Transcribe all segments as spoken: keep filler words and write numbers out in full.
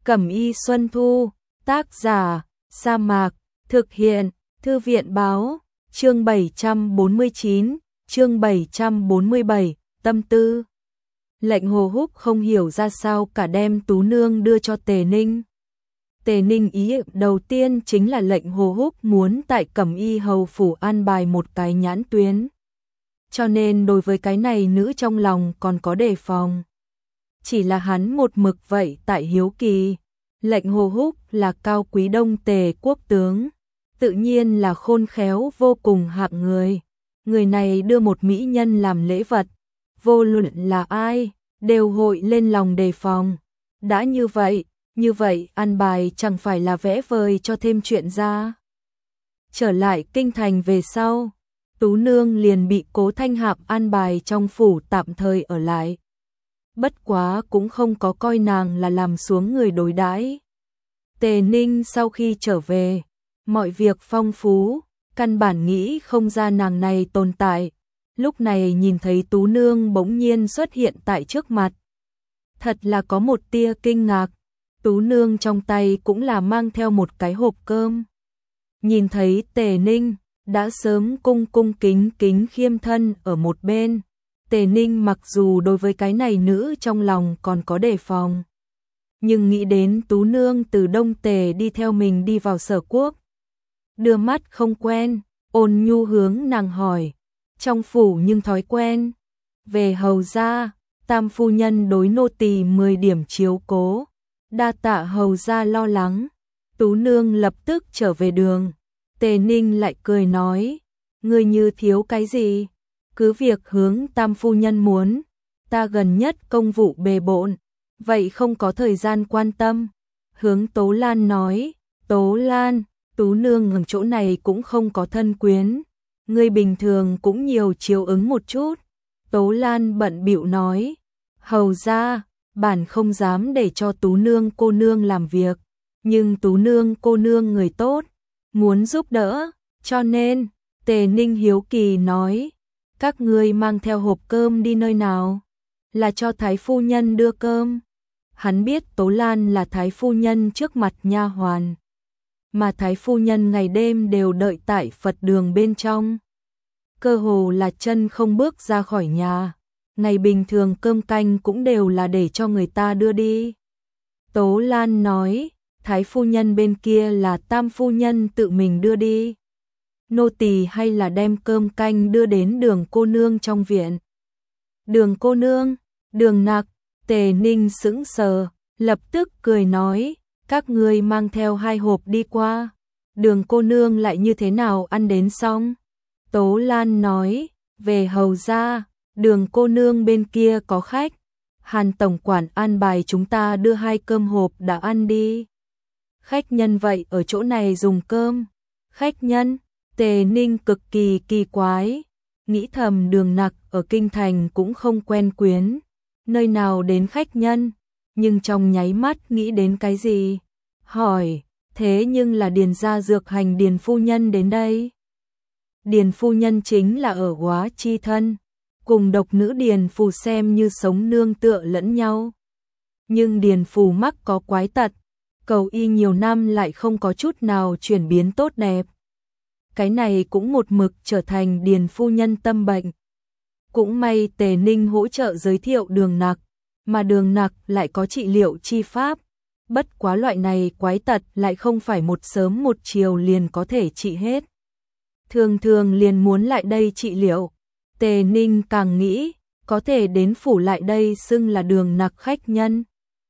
Cẩm y Xuân Thu, tác giả, Sa Mạc, thực hiện, Thư viện báo, chương bảy trăm bốn mươi chín, chương bảy trăm bốn mươi bảy, tâm tư. Lệnh Hồ Húc không hiểu ra sao cả đem Tú Nương đưa cho Tề Ninh. Tề Ninh ý đầu tiên chính là lệnh Hồ Húc muốn tại Cẩm y hầu phủ an bài một cái nhãn tuyến. Cho nên đối với cái này nữ trong lòng còn có đề phòng. Chỉ là hắn một mực vậy tại hiếu kỳ. Lệnh Hồ Húc là cao quý Đông Tề quốc tướng, tự nhiên là khôn khéo vô cùng hạng người. Người này đưa một mỹ nhân làm lễ vật, vô luận là ai, đều hội lên lòng đề phòng. Đã như vậy, như vậy an bài chẳng phải là vẽ vời cho thêm chuyện ra. Trở lại kinh thành về sau, Tú Nương liền bị Cố Thanh Hạp an bài trong phủ tạm thời ở lại. Bất quá cũng không có coi nàng là làm xuống người đối đãi. Tề Ninh sau khi trở về, mọi việc phong phú, căn bản nghĩ không ra nàng này tồn tại. Lúc này nhìn thấy Tú Nương bỗng nhiên xuất hiện tại trước mặt. Thật là có một tia kinh ngạc. Tú Nương trong tay cũng là mang theo một cái hộp cơm. Nhìn thấy Tề Ninh, đã sớm cung cung kính kính khiêm thân ở một bên. Tề Ninh mặc dù đối với cái này nữ trong lòng còn có đề phòng, nhưng nghĩ đến Tú Nương từ Đông Tề đi theo mình đi vào Sở Quốc, đưa mắt không quen, ôn nhu hướng nàng hỏi, trong phủ nhưng thói quen, về hầu gia, tam phu nhân đối nô tỳ mười điểm chiếu cố, đa tạ hầu gia lo lắng. Tú Nương lập tức trở về đường. Tề Ninh lại cười nói, ngươi như thiếu cái gì, cứ việc hướng tam phu nhân muốn, ta gần nhất công vụ bề bộn, vậy không có thời gian quan tâm. Hướng Tố Lan nói, Tố Lan, Tú Nương ở chỗ này cũng không có thân quyến, ngươi bình thường cũng nhiều chiếu ứng một chút. Tố Lan bận bịu nói, hầu ra, bản không dám để cho Tú Nương cô nương làm việc, nhưng Tú Nương cô nương người tốt, muốn giúp đỡ, cho nên, Tề Ninh hiếu kỳ nói, các ngươi mang theo hộp cơm đi nơi nào? Là cho Thái phu nhân đưa cơm. Hắn biết Tố Lan là Thái phu nhân trước mặt nha hoàn, mà Thái phu nhân ngày đêm đều đợi tại Phật đường bên trong, cơ hồ là chân không bước ra khỏi nhà. Ngày bình thường cơm canh cũng đều là để cho người ta đưa đi. Tố Lan nói, Thái phu nhân bên kia là tam phu nhân tự mình đưa đi. Nô tỳ hay là đem cơm canh đưa đến Đường cô nương trong viện. Đường cô nương, Đường Nặc. Tề Ninh sững sờ, lập tức cười nói, các ngươi mang theo hai hộp đi qua, Đường cô nương lại như thế nào ăn đến xong? Tố Lan nói, về hầu gia, Đường cô nương bên kia có khách, Hàn tổng quản an bài chúng ta đưa hai cơm hộp đã ăn đi. Khách nhân vậy ở chỗ này dùng cơm. Khách nhân? Tề Ninh cực kỳ kỳ quái, nghĩ thầm Đường Nặc ở kinh thành cũng không quen quyến, nơi nào đến khách nhân, nhưng trong nháy mắt nghĩ đến cái gì, hỏi, thế nhưng là Điền gia dược hành Điền phu nhân đến đây. Điền phu nhân chính là ở Góa chi thân, cùng độc nữ Điền Phù xem như sống nương tựa lẫn nhau. Nhưng Điền Phù mắc có quái tật, cầu y nhiều năm lại không có chút nào chuyển biến tốt đẹp. Cái này cũng một mực trở thành Điền phu nhân tâm bệnh. Cũng may Tề Ninh hỗ trợ giới thiệu Đường Nặc, mà Đường Nặc lại có trị liệu chi pháp. Bất quá loại này quái tật lại không phải một sớm một chiều liền có thể trị hết. Thường thường liền muốn lại đây trị liệu. Tề Ninh càng nghĩ, có thể đến phủ lại đây xưng là Đường Nặc khách nhân,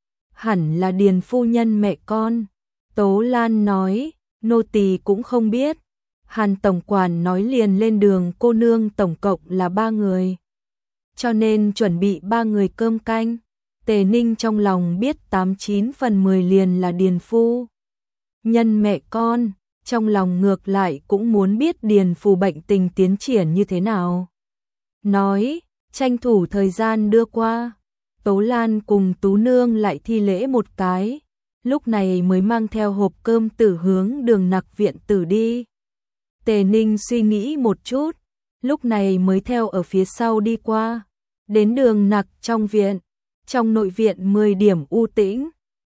hẳn là Điền phu nhân mẹ con. Tố Lan nói, nô tỳ cũng không biết. Hàn tổng quản nói liền lên Đường cô nương tổng cộng là ba người, cho nên chuẩn bị ba người cơm canh. Tề Ninh trong lòng biết tám chín phần mười liền là Điền phu nhân mẹ con, trong lòng ngược lại cũng muốn biết Điền Phù bệnh tình tiến triển như thế nào. Nói, tranh thủ thời gian đưa qua. Tố Lan cùng Tú Nương lại thi lễ một cái, lúc này mới mang theo hộp cơm tử hướng Đường Nặc viện tử đi. Tề Ninh suy nghĩ một chút, lúc này mới theo ở phía sau đi qua, đến Đường Nặc trong viện. Trong nội viện mười điểm u tĩnh,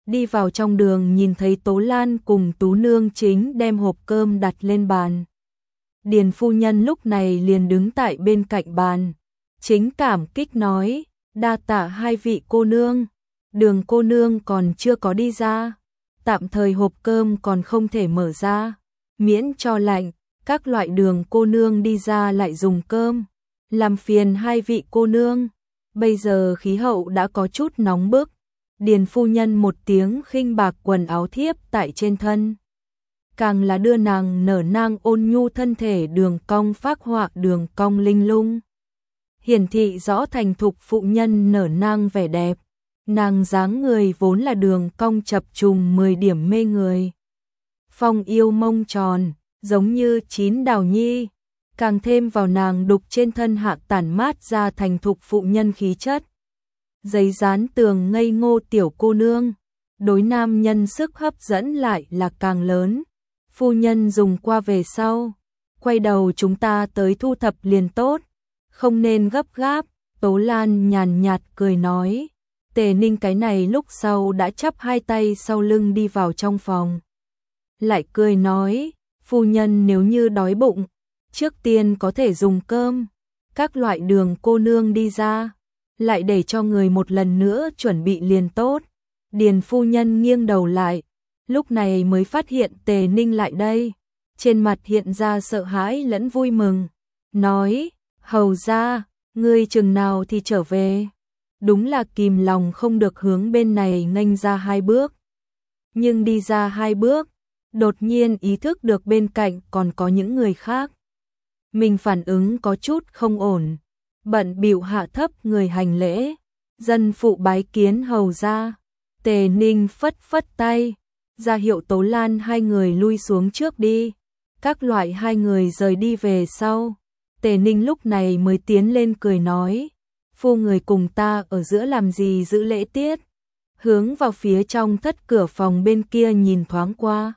Đi vào trong đường nhìn thấy Tố Lan cùng Tú Nương chính đem hộp cơm đặt lên bàn. Điền phu nhân lúc này liền đứng tại bên cạnh bàn, chính cảm kích nói, đa tạ hai vị cô nương, Đường cô nương còn chưa có đi ra, tạm thời hộp cơm còn không thể mở ra, miễn cho lạnh, các loại Đường cô nương đi ra lại dùng cơm, làm phiền hai vị cô nương. Bây giờ khí hậu đã có chút nóng bức, Điền phu nhân một tiếng khinh bạc quần áo thiếp tại trên thân, càng là đưa nàng nở nang ôn nhu thân thể đường cong phác họa đường cong linh lung, hiển thị rõ thành thục phụ nhân nở nang vẻ đẹp. Nàng dáng người vốn là đường cong chập trùng mười điểm mê người, phong yêu mông tròn, giống như chín đào nhi, càng thêm vào nàng đục trên thân hạ tản mát ra thành thục phụ nhân khí chất. Giấy dán tường ngây ngô tiểu cô nương, đối nam nhân sức hấp dẫn lại là càng lớn. Phu nhân dùng qua về sau, quay đầu chúng ta tới thu thập liền tốt, không nên gấp gáp. Tố Lan nhàn nhạt cười nói. Tề Ninh cái này lúc sau đã chắp hai tay sau lưng đi vào trong phòng, lại cười nói, phu nhân nếu như đói bụng, trước tiên có thể dùng cơm, các loại Đường cô nương đi ra, lại để cho người một lần nữa chuẩn bị liền tốt. Điền phu nhân nghiêng đầu lại, lúc này mới phát hiện Tề Ninh lại đây, trên mặt hiện ra sợ hãi lẫn vui mừng, nói, hầu ra, ngươi chừng nào thì trở về. Đúng là kìm lòng không được hướng bên này nghênh ra hai bước. Nhưng đi ra hai bước, đột nhiên ý thức được bên cạnh còn có những người khác. Mình phản ứng có chút không ổn, bận bịu hạ thấp người hành lễ, dân phụ bái kiến hầu ra. Tề Ninh phất phất tay, ra hiệu Tố Lan hai người lui xuống trước đi. Các loại hai người rời đi về sau, Tề Ninh lúc này mới tiến lên cười nói, phu người cùng ta ở giữa làm gì giữ lễ tiết, hướng vào phía trong thất cửa phòng bên kia nhìn thoáng qua.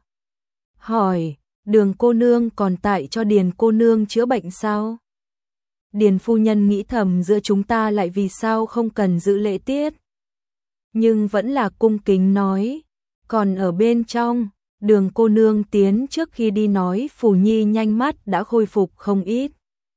Hỏi, Đường cô nương còn tại cho Điền cô nương chữa bệnh sao? Điền phu nhân nghĩ thầm giữa chúng ta lại vì sao không cần giữ lễ tiết. Nhưng vẫn là cung kính nói, còn ở bên trong, Đường cô nương tiến trước khi đi nói Phù Nhi nhanh mắt đã khôi phục không ít.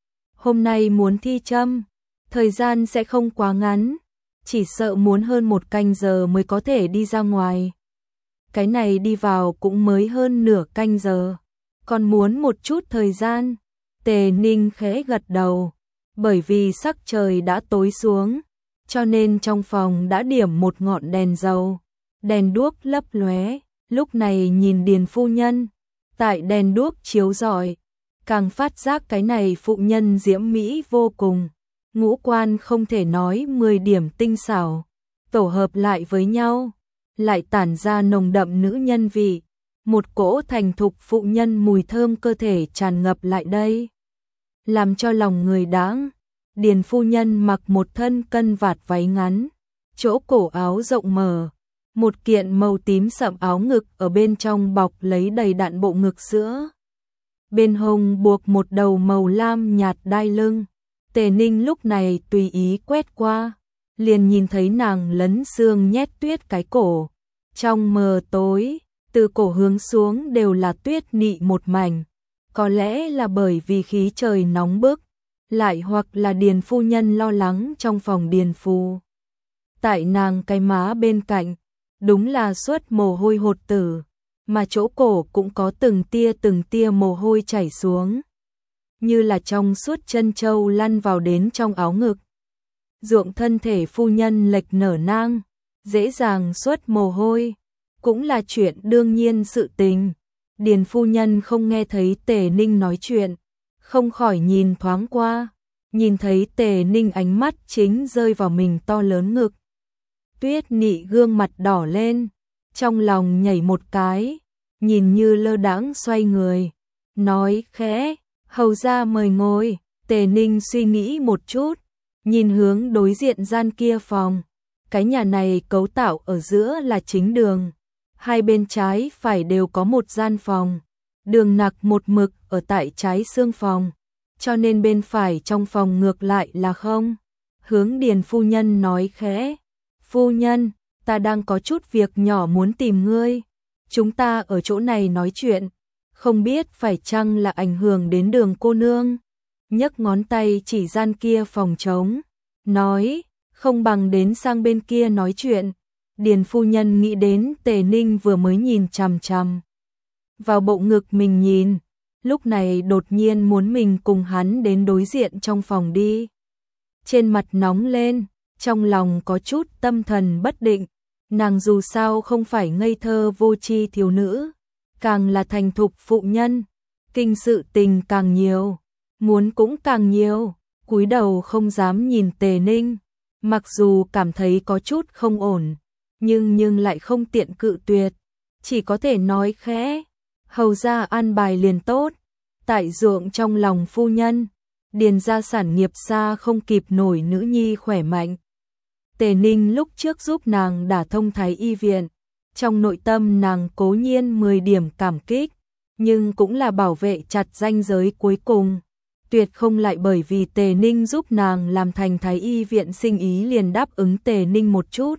Hôm nay muốn thi châm, thời gian sẽ không quá ngắn, chỉ sợ muốn hơn một canh giờ mới có thể đi ra ngoài. Cái này đi vào cũng mới hơn nửa canh giờ, còn muốn một chút thời gian. Tề Ninh khẽ gật đầu, bởi vì sắc trời đã tối xuống, cho nên trong phòng đã điểm một ngọn đèn dầu, đèn đuốc lấp lóe. Lúc này nhìn Điền phu nhân, tại đèn đuốc chiếu rọi, càng phát giác cái này phụ nhân diễm mỹ vô cùng. Ngũ quan không thể nói mười điểm tinh xảo, tổ hợp lại với nhau, lại tản ra nồng đậm nữ nhân vị, một cỗ thành thục phụ nhân mùi thơm cơ thể tràn ngập lại đây, làm cho lòng người đáng. Điền phu nhân mặc một thân cân vạt váy ngắn, chỗ cổ áo rộng mở, một kiện màu tím sậm áo ngực ở bên trong bọc lấy đầy đặn bộ ngực sữa, bên hông buộc một đầu màu lam nhạt đai lưng. Tề Ninh lúc này tùy ý quét qua, liền nhìn thấy nàng lấn xương nhét tuyết cái cổ. Trong mờ tối, từ cổ hướng xuống đều là tuyết nị một mảnh. Có lẽ là bởi vì khí trời nóng bức, lại hoặc là Điền phu nhân lo lắng trong phòng Điền phu. Tại nàng cái má bên cạnh, đúng là suốt mồ hôi hột tử, mà chỗ cổ cũng có từng tia từng tia mồ hôi chảy xuống, như là trong suốt chân châu lăn vào đến trong áo ngực. Ruộng thân thể phu nhân lệch nở nang, dễ dàng xuất mồ hôi, cũng là chuyện đương nhiên sự tình. Điền phu nhân không nghe thấy Tề Ninh nói chuyện, không khỏi nhìn thoáng qua, nhìn thấy Tề Ninh ánh mắt chính rơi vào mình to lớn ngực. Tuyết nị gương mặt đỏ lên, trong lòng nhảy một cái, nhìn như lơ đãng xoay người, nói khẽ, hầu ra mời ngồi. Tề Ninh suy nghĩ một chút, nhìn hướng đối diện gian kia phòng. Cái nhà này cấu tạo ở giữa là chính đường, hai bên trái phải đều có một gian phòng. Đường nặc một mực ở tại trái xương phòng, cho nên bên phải trong phòng ngược lại là không. Hướng Điền phu nhân nói khẽ, phu nhân, ta đang có chút việc nhỏ muốn tìm ngươi. Chúng ta ở chỗ này nói chuyện, không biết phải chăng là ảnh hưởng đến Đường cô nương. Nhấc ngón tay chỉ gian kia phòng trống, nói, không bằng đến sang bên kia nói chuyện. Điền phu nhân nghĩ đến Tề Ninh vừa mới nhìn chằm chằm vào bộ ngực mình nhìn, lúc này đột nhiên muốn mình cùng hắn đến đối diện trong phòng đi. Trên mặt nóng lên, trong lòng có chút tâm thần bất định, nàng dù sao không phải ngây thơ vô tri thiếu nữ, càng là thành thục phụ nhân, kinh sự tình càng nhiều, muốn cũng càng nhiều, cúi đầu không dám nhìn Tề Ninh, mặc dù cảm thấy có chút không ổn, nhưng nhưng lại không tiện cự tuyệt, chỉ có thể nói khẽ, hầu ra an bài liền tốt, tại ruộng trong lòng phu nhân, Điền gia sản nghiệp xa không kịp nổi nữ nhi khỏe mạnh. Tề Ninh lúc trước giúp nàng đả thông thái y viện, trong nội tâm nàng cố nhiên mười điểm cảm kích, nhưng cũng là bảo vệ chặt ranh giới cuối cùng, tuyệt không lại bởi vì Tề Ninh giúp nàng làm thành thái y viện sinh ý liền đáp ứng Tề Ninh một chút.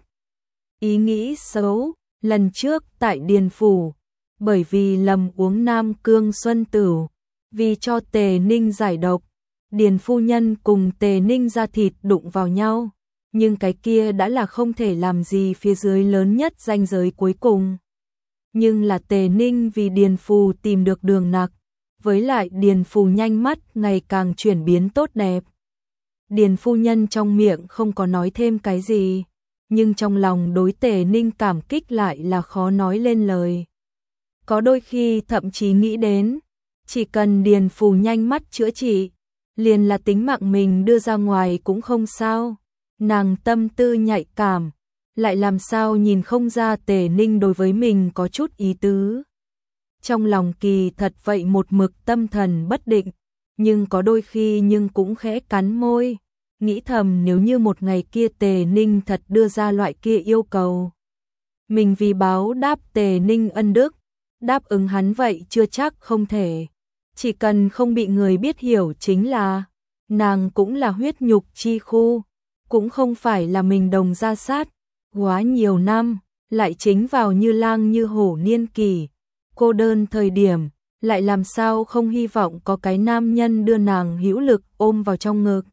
Ý nghĩ xấu, lần trước tại Điền phủ, bởi vì lầm uống Nam Cương Xuân Tửu, vì cho Tề Ninh giải độc, Điền phu nhân cùng Tề Ninh ra thịt đụng vào nhau, nhưng cái kia đã là không thể làm gì phía dưới lớn nhất ranh giới cuối cùng. Nhưng là Tề Ninh vì Điền Phù tìm được đường nặc, với lại Điền Phù nhanh mắt ngày càng chuyển biến tốt đẹp. Điền phu nhân trong miệng không có nói thêm cái gì, nhưng trong lòng đối Tề Ninh cảm kích lại là khó nói lên lời. Có đôi khi thậm chí nghĩ đến, chỉ cần Điền Phù nhanh mắt chữa trị, liền là tính mạng mình đưa ra ngoài cũng không sao. Nàng tâm tư nhạy cảm, lại làm sao nhìn không ra Tề Ninh đối với mình có chút ý tứ. Trong lòng kỳ thật vậy một mực tâm thần bất định, nhưng có đôi khi nhưng cũng khẽ cắn môi, nghĩ thầm nếu như một ngày kia Tề Ninh thật đưa ra loại kia yêu cầu. Mình vì báo đáp Tề Ninh ân đức, đáp ứng hắn vậy chưa chắc không thể. Chỉ cần không bị người biết hiểu chính là, nàng cũng là huyết nhục chi khu, cũng không phải là mình đồng gia sát, quá nhiều năm, lại chính vào như lang như hổ niên kỳ, cô đơn thời điểm, lại làm sao không hy vọng có cái nam nhân đưa nàng hữu lực ôm vào trong ngực.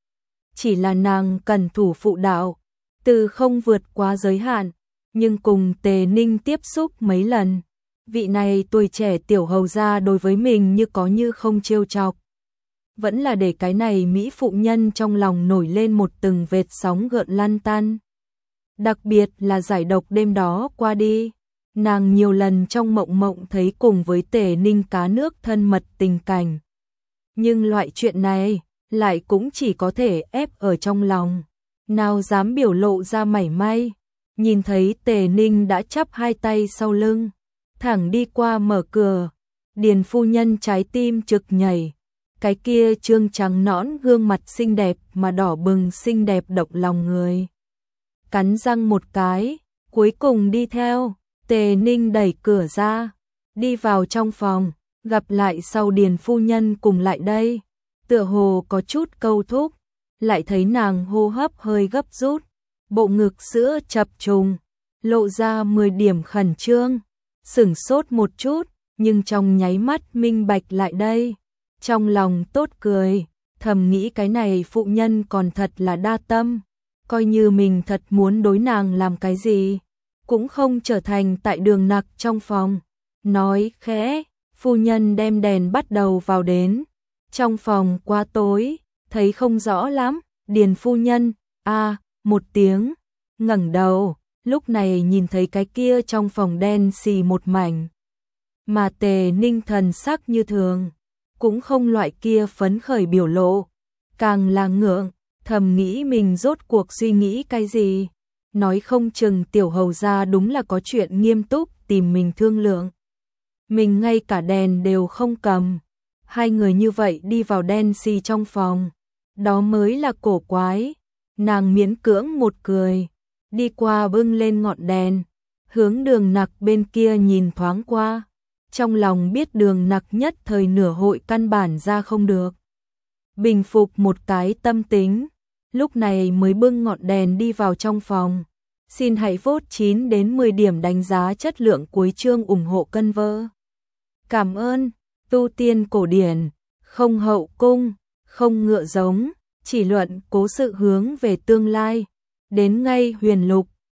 Chỉ là nàng cần thủ phụ đạo, từ không vượt quá giới hạn, nhưng cùng Tề Ninh tiếp xúc mấy lần, vị này tuổi trẻ tiểu hầu gia đối với mình như có như không trêu chọc. Vẫn là để cái này mỹ phụ nhân trong lòng nổi lên một từng vệt sóng gợn lăn tăn. Đặc biệt là giải độc đêm đó qua đi, nàng nhiều lần trong mộng mộng thấy cùng với Tề Ninh cá nước thân mật tình cảnh. Nhưng loại chuyện này lại cũng chỉ có thể ép ở trong lòng, nào dám biểu lộ ra mảy may. Nhìn thấy Tề Ninh đã chắp hai tay sau lưng, thẳng đi qua mở cửa, Điền phu nhân trái tim trực nhảy. Cái kia trương trắng nõn gương mặt xinh đẹp mà đỏ bừng xinh đẹp động lòng người. Cắn răng một cái, cuối cùng đi theo, Tề Ninh đẩy cửa ra, đi vào trong phòng, gặp lại sau Điền phu nhân cùng lại đây, tựa hồ có chút câu thúc, lại thấy nàng hô hấp hơi gấp rút, bộ ngực sữa chập trùng, lộ ra mười điểm khẩn trương, sửng sốt một chút, nhưng trong nháy mắt minh bạch lại đây. Trong lòng tốt cười, thầm nghĩ cái này phụ nhân còn thật là đa tâm, coi như mình thật muốn đối nàng làm cái gì, cũng không trở thành tại đường nặc trong phòng. Nói khẽ, phu nhân đem đèn bắt đầu vào đến, trong phòng quá tối, thấy không rõ lắm, Điền phu nhân, a à, một tiếng, ngẩng đầu, lúc này nhìn thấy cái kia trong phòng đen xì một mảnh, mà Tề Ninh thần sắc như thường. Cũng không loại kia phấn khởi biểu lộ, càng là ngượng, thầm nghĩ mình rốt cuộc suy nghĩ cái gì, nói không chừng tiểu hầu gia đúng là có chuyện nghiêm túc tìm mình thương lượng. Mình ngay cả đèn đều không cầm, hai người như vậy đi vào đen xì trong phòng, đó mới là cổ quái. Nàng miễn cưỡng một cười, đi qua bưng lên ngọn đèn, hướng đường nặc bên kia nhìn thoáng qua. Trong lòng biết đường nặc nhất thời nửa hội căn bản ra không được. Bình phục một cái tâm tính, lúc này mới bưng ngọn đèn đi vào trong phòng. Xin hãy vote chín đến mười điểm đánh giá chất lượng cuối chương ủng hộ Cân Vơ. Cảm ơn. Tu tiên cổ điển, không hậu cung, không ngựa giống, chỉ luận cố sự hướng về tương lai. Đến ngay huyền lục,